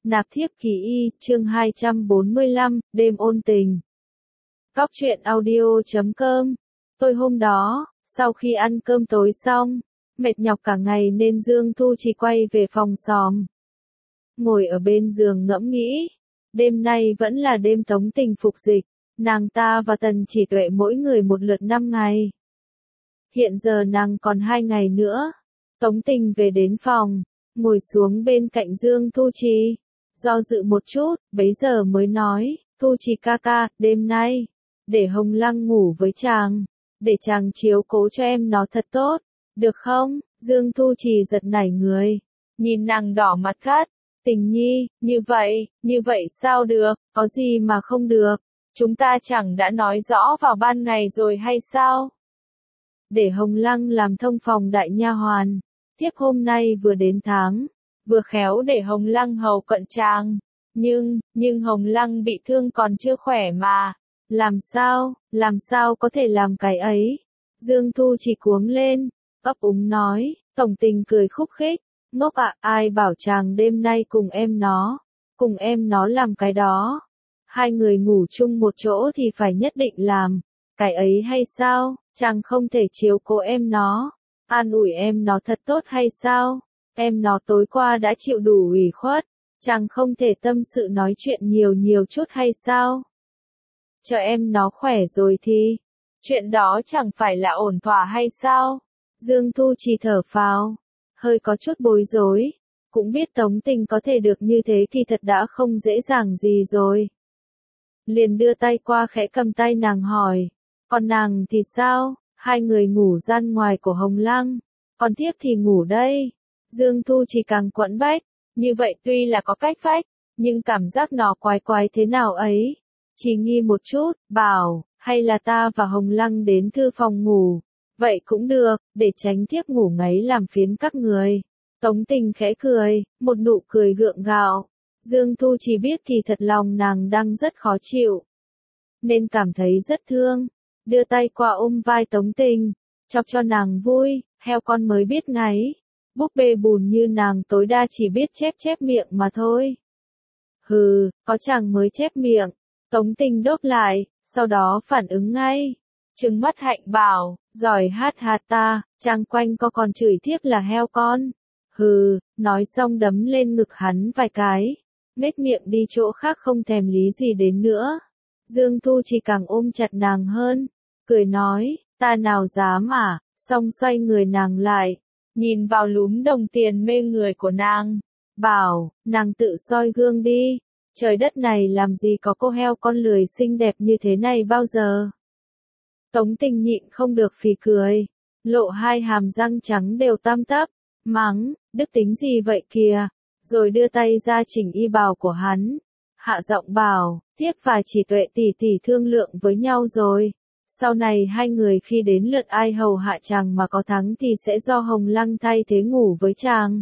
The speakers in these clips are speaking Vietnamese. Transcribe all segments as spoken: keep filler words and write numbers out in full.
Nạp thiếp kỳ y, chương hai trăm bốn mươi lăm, đêm ôn tình. Góc truyện audio chấm com. Tôi hôm đó, sau khi ăn cơm tối xong, mệt nhọc cả ngày nên Dương Thu chỉ quay về phòng xòm. Ngồi ở bên giường ngẫm nghĩ, đêm nay vẫn là đêm tống tình phục dịch, nàng ta và Tần Chỉ Tuệ mỗi người một lượt năm ngày. Hiện giờ nàng còn hai ngày nữa. Tống tình về đến phòng, ngồi xuống bên cạnh Dương Thu Trì. Do dự một chút, bấy giờ mới nói, Thu Trì ca ca, đêm nay, để Hồng Lăng ngủ với chàng, để chàng chiếu cố cho em nó thật tốt, được không? Dương Thu Trì giật nảy người, nhìn nàng đỏ mặt gắt, tình nhi, như vậy, như vậy sao được, có gì mà không được, chúng ta chẳng đã nói rõ vào ban ngày rồi hay sao? Để Hồng Lăng làm thông phòng đại nha hoàn, thiếp hôm nay vừa đến tháng. Vừa khéo để Hồng Lăng hầu cận chàng, nhưng, nhưng Hồng Lăng bị thương còn chưa khỏe mà, làm sao, làm sao có thể làm cái ấy? Dương Thu chỉ cuống lên, ấp úng nói, tổng tình cười khúc khích, ngốc ạ, ai bảo chàng đêm nay cùng em nó, cùng em nó làm cái đó, hai người ngủ chung một chỗ thì phải nhất định làm, cái ấy hay sao, chàng không thể chiếu cố em nó, an ủi em nó thật tốt hay sao? Em nó tối qua đã chịu đủ ủy khuất, chàng không thể tâm sự nói chuyện nhiều nhiều chút hay sao? Chờ em nó khỏe rồi thì, chuyện đó chẳng phải là ổn thỏa hay sao? Dương Thu Trì thở phào, hơi có chút bối rối, cũng biết tống tình có thể được như thế thì thật đã không dễ dàng gì rồi. Liền đưa tay qua khẽ cầm tay nàng hỏi, còn nàng thì sao? Hai người ngủ gian ngoài của Hồng Lăng, còn thiếp thì ngủ đây. Dương Thu chỉ càng quẫn bách, như vậy tuy là có cách vách, nhưng cảm giác nó quái quái thế nào ấy. Chỉ nghi một chút, bảo, hay là ta và Hồng Lăng đến thư phòng ngủ, vậy cũng được, để tránh thiếp ngủ ngáy làm phiến các người. Tống tình khẽ cười, một nụ cười gượng gạo. Dương Thu chỉ biết thì thật lòng nàng đang rất khó chịu, nên cảm thấy rất thương, đưa tay qua ôm vai Tống tình, chọc cho nàng vui, heo con mới biết ngáy. Búp bê bùn như nàng tối đa chỉ biết chép chép miệng mà thôi. Hừ, có chàng mới chép miệng. Tống tình đốt lại, sau đó phản ứng ngay. Trừng mắt hạnh bảo, giỏi hát hạt ta, chàng quanh co còn chửi thiếp là heo con. Hừ, nói xong đấm lên ngực hắn vài cái. Nhếch miệng đi chỗ khác không thèm lý gì đến nữa. Dương Thu chỉ càng ôm chặt nàng hơn. Cười nói, ta nào dám à, xong xoay người nàng lại. Nhìn vào lúm đồng tiền mê người của nàng, bảo, nàng tự soi gương đi, trời đất này làm gì có cô heo con lười xinh đẹp như thế này bao giờ. Tống tình nhịn không được phì cười, lộ hai hàm răng trắng đều tam tắp, mắng, đức tính gì vậy kìa, rồi đưa tay ra chỉnh y bào của hắn, hạ giọng bảo, thiếp và Chỉ Tuệ tỷ tỷ thương lượng với nhau rồi. Sau này hai người khi đến lượt ai hầu hạ chàng mà có thắng thì sẽ do Hồng Lăng thay thế ngủ với chàng.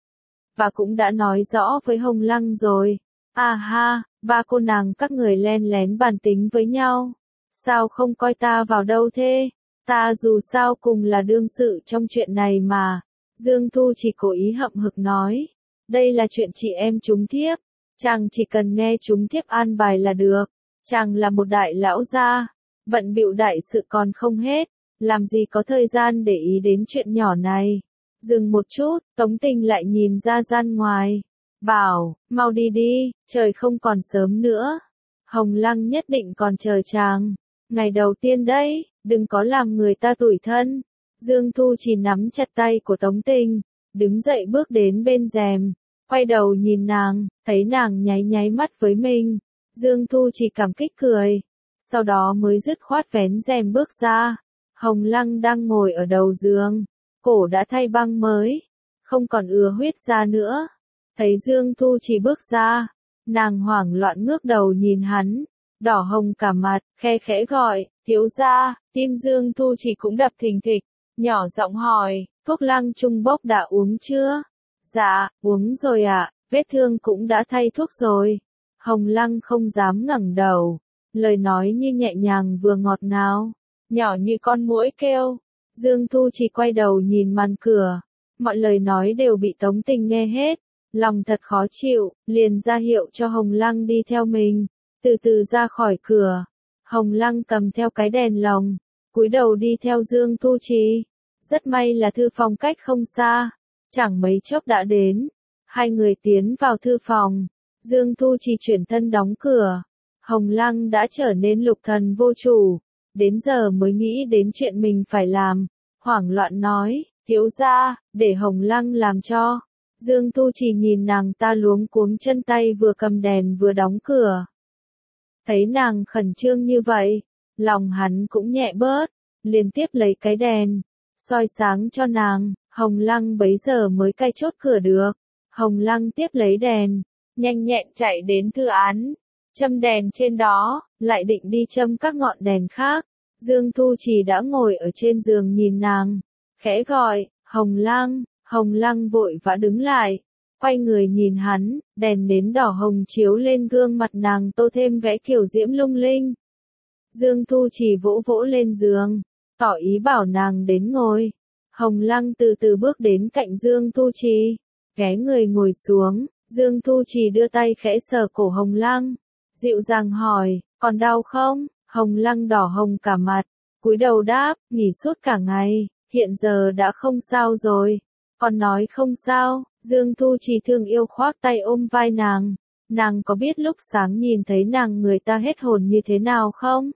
Và cũng đã nói rõ với Hồng Lăng rồi. À ha, ba cô nàng các người len lén bàn tính với nhau. Sao không coi ta vào đâu thế? Ta dù sao cùng là đương sự trong chuyện này mà. Dương Thu chỉ cố ý hậm hực nói. Đây là chuyện chị em chúng thiếp. Chàng chỉ cần nghe chúng thiếp an bài là được. Chàng là một đại lão gia. Bận bịu đại sự còn không hết, làm gì có thời gian để ý đến chuyện nhỏ này. Dừng một chút, Tống tình lại nhìn ra gian ngoài. Bảo, mau đi đi, trời không còn sớm nữa. Hồng Lăng nhất định còn chờ chàng. Ngày đầu tiên đấy, đừng có làm người ta tủi thân. Dương Thu chỉ nắm chặt tay của Tống tình, đứng dậy bước đến bên rèm, quay đầu nhìn nàng, thấy nàng nháy nháy mắt với mình. Dương Thu chỉ cảm kích cười. Sau đó mới dứt khoát vén rèm bước ra. Hồng Lăng đang ngồi ở đầu giường, cổ đã thay băng mới, không còn ứa huyết ra nữa. Thấy Dương Thu chỉ bước ra, nàng hoảng loạn ngước đầu nhìn hắn, đỏ hồng cả mặt, khe khẽ gọi, thiếu gia. Tim Dương Thu chỉ cũng đập thình thịch, nhỏ giọng hỏi, thuốc lăng trung bốc đã uống chưa? Dạ, uống rồi ạ, vết thương cũng đã thay thuốc rồi. Hồng Lăng không dám ngẩng đầu. Lời nói như nhẹ nhàng vừa ngọt ngào, nhỏ như con muỗi kêu. Dương Thu chỉ quay đầu nhìn màn cửa, mọi lời nói đều bị Tống tình nghe hết. lòng thật khó chịu, liền ra hiệu cho Hồng Lăng đi theo mình, từ từ ra khỏi cửa. Hồng Lăng cầm theo cái đèn lồng, cúi đầu đi theo Dương Thu Trì. Rất may là thư phòng cách không xa, chẳng mấy chốc đã đến. Hai người tiến vào thư phòng, Dương Thu Trì chuyển thân đóng cửa. Hồng Lăng đã trở nên lục thần vô chủ, đến giờ mới nghĩ đến chuyện mình phải làm, hoảng loạn nói, thiếu gia, để Hồng Lăng làm cho. Dương Thu Trì nhìn nàng ta luống cuống chân tay vừa cầm đèn vừa đóng cửa. Thấy nàng khẩn trương như vậy, lòng hắn cũng nhẹ bớt, liền tiếp lấy cái đèn, soi sáng cho nàng. Hồng Lăng bấy giờ mới cai chốt cửa được. Hồng Lăng tiếp lấy đèn, nhanh nhẹn chạy đến thư án, châm đèn trên đó, lại định đi châm các ngọn đèn khác. Dương Thu Trì đã ngồi ở trên giường nhìn nàng, khẽ gọi, Hồng Lăng. Hồng Lăng vội vã đứng lại, quay người nhìn hắn, đèn nến đỏ hồng chiếu lên gương mặt nàng tô thêm vẽ kiểu diễm lung linh. Dương Thu Trì vỗ vỗ lên giường, tỏ ý bảo nàng đến ngồi. Hồng Lăng từ từ bước đến cạnh Dương Thu Trì, ghé người ngồi xuống. Dương Thu Trì đưa tay khẽ sờ cổ Hồng Lăng, dịu dàng hỏi, còn đau không? Hồng Lăng đỏ hồng cả mặt, cúi đầu đáp, nghỉ suốt cả ngày, hiện giờ đã không sao rồi. Còn nói không sao, Dương Thu Trì thương yêu khoác tay ôm vai nàng. Nàng có biết lúc sáng nhìn thấy nàng người ta hết hồn như thế nào không?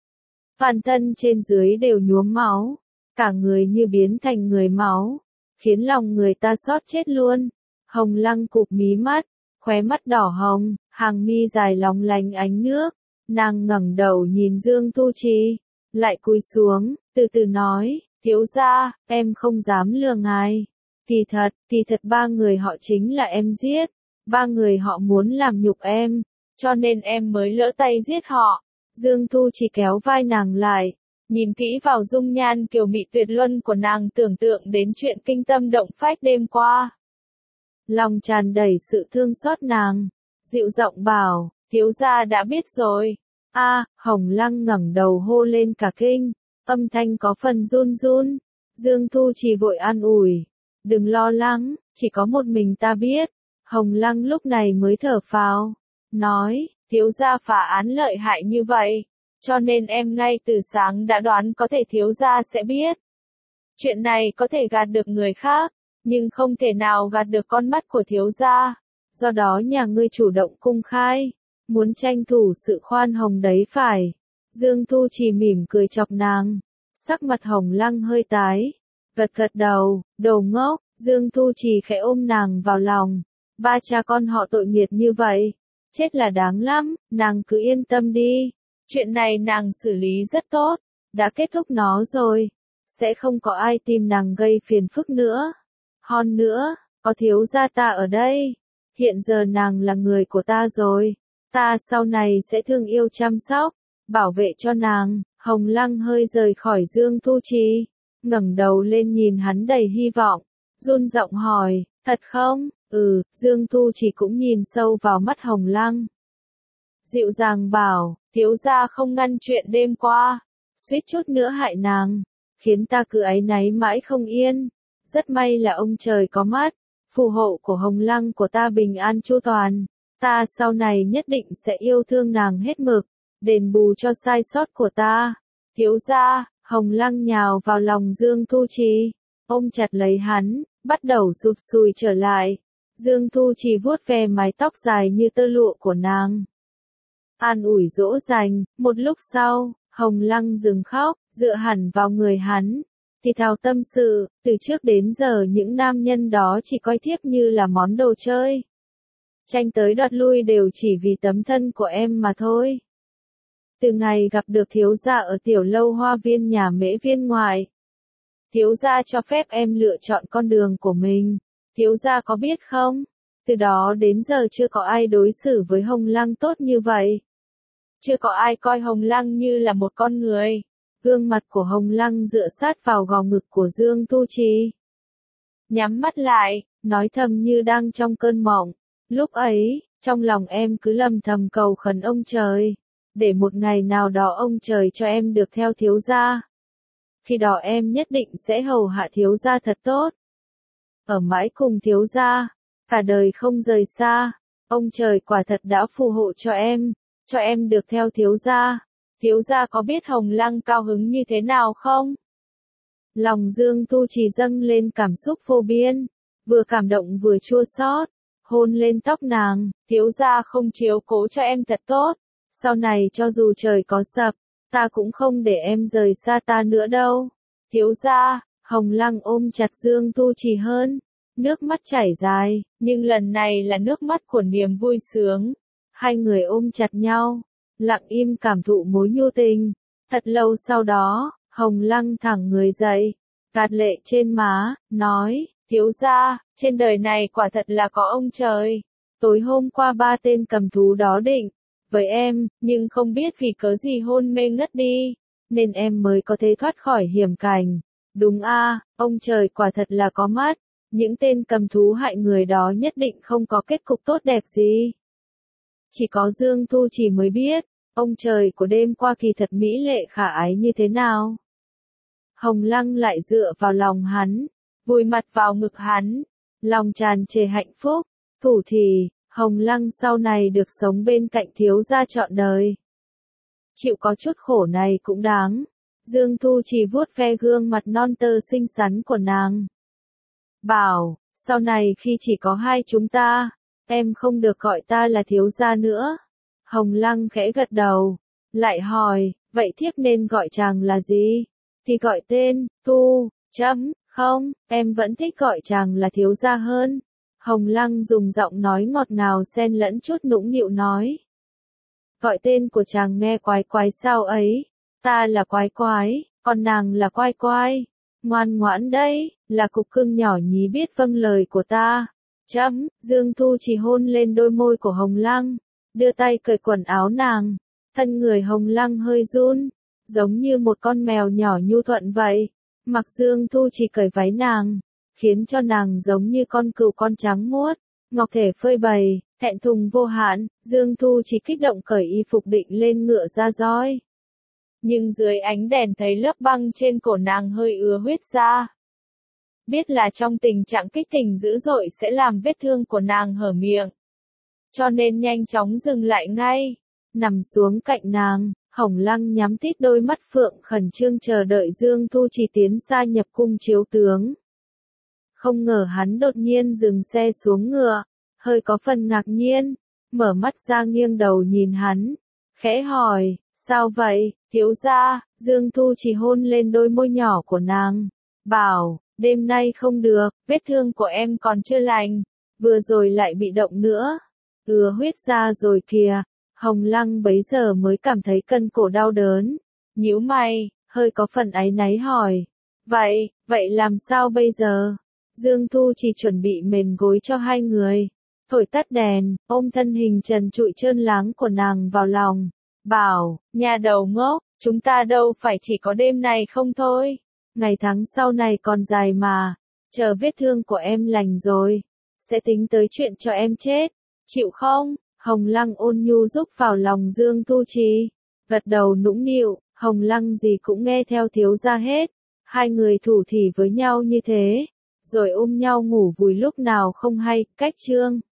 Toàn thân trên dưới đều nhuốm máu, cả người như biến thành người máu, khiến lòng người ta xót chết luôn. Hồng Lăng cụp mí mắt, khóe mắt đỏ hồng, hàng mi dài lóng lánh ánh nước. Nàng ngẩng đầu nhìn Dương Thu Trì, lại cúi xuống, từ từ nói, thiếu gia, em không dám lừa ngài. Kỳ thật, kỳ thật ba người họ chính là em giết, ba người họ muốn làm nhục em, cho nên em mới lỡ tay giết họ. Dương Thu Trì kéo vai nàng lại, nhìn kỹ vào dung nhan kiều mị tuyệt luân của nàng, tưởng tượng đến chuyện kinh tâm động phách đêm qua. Lòng tràn đầy sự thương xót nàng, dịu giọng bảo, thiếu gia đã biết rồi. A, Hồng Lăng ngẩng đầu hô lên cả kinh, âm thanh có phần run run. Dương Thu Trì vội an ủi, đừng lo lắng, chỉ có một mình ta biết. Hồng Lăng lúc này mới thở phào, nói, thiếu gia phá án lợi hại như vậy, cho nên em ngay từ sáng đã đoán có thể thiếu gia sẽ biết. Chuyện này có thể gạt được người khác, nhưng không thể nào gạt được con mắt của thiếu gia. Do đó nhà ngươi chủ động cung khai, muốn tranh thủ sự khoan hồng đấy phải. Dương Thu Trì mỉm cười chọc nàng, sắc mặt Hồng Lăng hơi tái, gật gật đầu, đồ ngốc. Dương Thu Trì khẽ ôm nàng vào lòng, ba cha con họ tội nghiệp như vậy, chết là đáng lắm, nàng cứ yên tâm đi, chuyện này nàng xử lý rất tốt, đã kết thúc nó rồi, sẽ không có ai tìm nàng gây phiền phức nữa. Hơn nữa, có thiếu gia ta ở đây, hiện giờ nàng là người của ta rồi, ta sau này sẽ thương yêu chăm sóc, bảo vệ cho nàng. Hồng Lăng hơi rời khỏi Dương Thu Trì, ngẩng đầu lên nhìn hắn đầy hy vọng, run giọng hỏi, thật không? Ừ, Dương Thu Trì cũng nhìn sâu vào mắt Hồng Lăng. Dịu dàng bảo, thiếu gia không ngăn chuyện đêm qua, suýt chút nữa hại nàng, khiến ta cứ áy náy mãi không yên. Rất may là ông trời có mắt, phù hộ của Hồng Lăng của ta bình an chu toàn, ta sau này nhất định sẽ yêu thương nàng hết mực, đền bù cho sai sót của ta. Thiếu gia, Hồng Lăng nhào vào lòng Dương Thu Trì, ôm chặt lấy hắn, bắt đầu rụt sùi trở lại. Dương Thu Trì vuốt ve mái tóc dài như tơ lụa của nàng, an ủi dỗ dành. Một lúc sau, Hồng Lăng dừng khóc, dựa hẳn vào người hắn, thì thào tâm sự, từ trước đến giờ những nam nhân đó chỉ coi thiếp như là món đồ chơi, tranh tới đoạt lui đều chỉ vì tấm thân của em mà thôi. Từ ngày gặp được thiếu gia ở tiểu lâu hoa viên nhà Mễ Viên ngoại, thiếu gia cho phép em lựa chọn con đường của mình, thiếu gia có biết không? Từ đó đến giờ chưa có ai đối xử với Hồng Lăng tốt như vậy. Chưa có ai coi Hồng Lăng như là một con người. Gương mặt của Hồng Lăng dựa sát vào gò ngực của Dương Thu Trì, nhắm mắt lại, nói thầm như đang trong cơn mộng. Lúc ấy, trong lòng em cứ lầm thầm cầu khẩn ông trời, để một ngày nào đó ông trời cho em được theo thiếu gia. Khi đó em nhất định sẽ hầu hạ thiếu gia thật tốt, ở mãi cùng thiếu gia. cả đời không rời xa. Ông trời quả thật đã phù hộ cho em, cho em được theo thiếu gia. Thiếu gia có biết Hồng Lăng cao hứng như thế nào không? Lòng Dương Tu Trì dâng lên cảm xúc vô biên, vừa cảm động vừa chua xót, hôn lên tóc nàng, thiếu gia không chiếu cố cho em thật tốt, sau này cho dù trời có sập, ta cũng không để em rời xa ta nữa đâu. Thiếu gia, Hồng Lăng ôm chặt Dương Tu Trì hơn, nước mắt chảy dài, nhưng lần này là nước mắt của niềm vui sướng. Hai người ôm chặt nhau, lặng im cảm thụ mối nhu tình. Thật lâu sau đó, Hồng Lăng thẳng người dậy, gạt lệ trên má, nói, thiếu gia, trên đời này quả thật là có ông trời. Tối hôm qua ba tên cầm thú đó định với em, nhưng không biết vì cớ gì hôn mê ngất đi, nên em mới có thể thoát khỏi hiểm cảnh. Đúng a, ông trời quả thật là có mắt, những tên cầm thú hại người đó nhất định không có kết cục tốt đẹp gì. Chỉ có Dương Tu Trì mới biết, ông trời của đêm qua kỳ thật mỹ lệ khả ái như thế nào. Hồng Lăng lại dựa vào lòng hắn, vùi mặt vào ngực hắn, lòng tràn trề hạnh phúc. Thủ thì, Hồng Lăng sau này được sống bên cạnh thiếu gia trọn đời. Chịu có chút khổ này cũng đáng. Dương Tu Trì vuốt ve gương mặt non tơ xinh xắn của nàng. Bảo, sau này khi chỉ có hai chúng ta, em không được gọi ta là thiếu gia nữa. Hồng Lăng khẽ gật đầu, lại hỏi, vậy thiếp nên gọi chàng là gì? Thì gọi tên, Tu, chấm, không, em vẫn thích gọi chàng là thiếu gia hơn. Hồng Lăng dùng giọng nói ngọt ngào xen lẫn chút nũng nịu nói. Gọi tên của chàng nghe quái quái sao ấy, ta là quái quái, còn nàng là quai quai. Ngoan ngoãn đấy, là cục cưng nhỏ nhí biết vâng lời của ta. Chấm, Dương Tu Trì hôn lên đôi môi của Hồng Lăng, đưa tay cởi quần áo nàng, thân người Hồng Lăng hơi run, giống như một con mèo nhỏ nhu thuận vậy. Mặc Dương Tu Trì cởi váy nàng, khiến cho nàng giống như con cừu con trắng muốt, ngọc thể phơi bày, thẹn thùng vô hạn. Dương Tu Trì kích động cởi y phục định lên ngựa ra roi. Nhưng dưới ánh đèn thấy lớp băng trên cổ nàng hơi ứa huyết ra. Biết là trong tình trạng kích tình dữ dội sẽ làm vết thương của nàng hở miệng. Cho nên nhanh chóng dừng lại ngay, nằm xuống cạnh nàng. Hồng Lăng nhắm tít đôi mắt phượng khẩn trương chờ đợi Dương Tu Trì tiến xa nhập cung chiếu tướng. Không ngờ hắn đột nhiên dừng xe xuống ngựa, hơi có phần ngạc nhiên, mở mắt ra nghiêng đầu nhìn hắn, khẽ hỏi, sao vậy, thiếu gia? Dương Tu Trì hôn lên đôi môi nhỏ của nàng, bảo, đêm nay không được, vết thương của em còn chưa lành, vừa rồi lại bị động nữa, ứa huyết ra rồi kìa. Hồng Lăng bấy giờ mới cảm thấy cân cổ đau đớn, nhíu mày, hơi có phần áy náy hỏi, vậy, vậy làm sao bây giờ? Dương Tu Trì chuẩn bị mền gối cho hai người, thổi tắt đèn, ôm thân hình trần trụi trơn láng của nàng vào lòng, bảo, nhà đầu ngốc, chúng ta đâu phải chỉ có đêm này không thôi, ngày tháng sau này còn dài mà, chờ vết thương của em lành rồi, sẽ tính tới chuyện cho em chết, chịu không? Hồng Lăng ôn nhu giúp vào lòng Dương Tu Trì, gật đầu nũng nịu, Hồng Lăng gì cũng nghe theo thiếu gia hết. Hai người thủ thỉ với nhau như thế, rồi ôm nhau ngủ vùi lúc nào không hay. Cách chương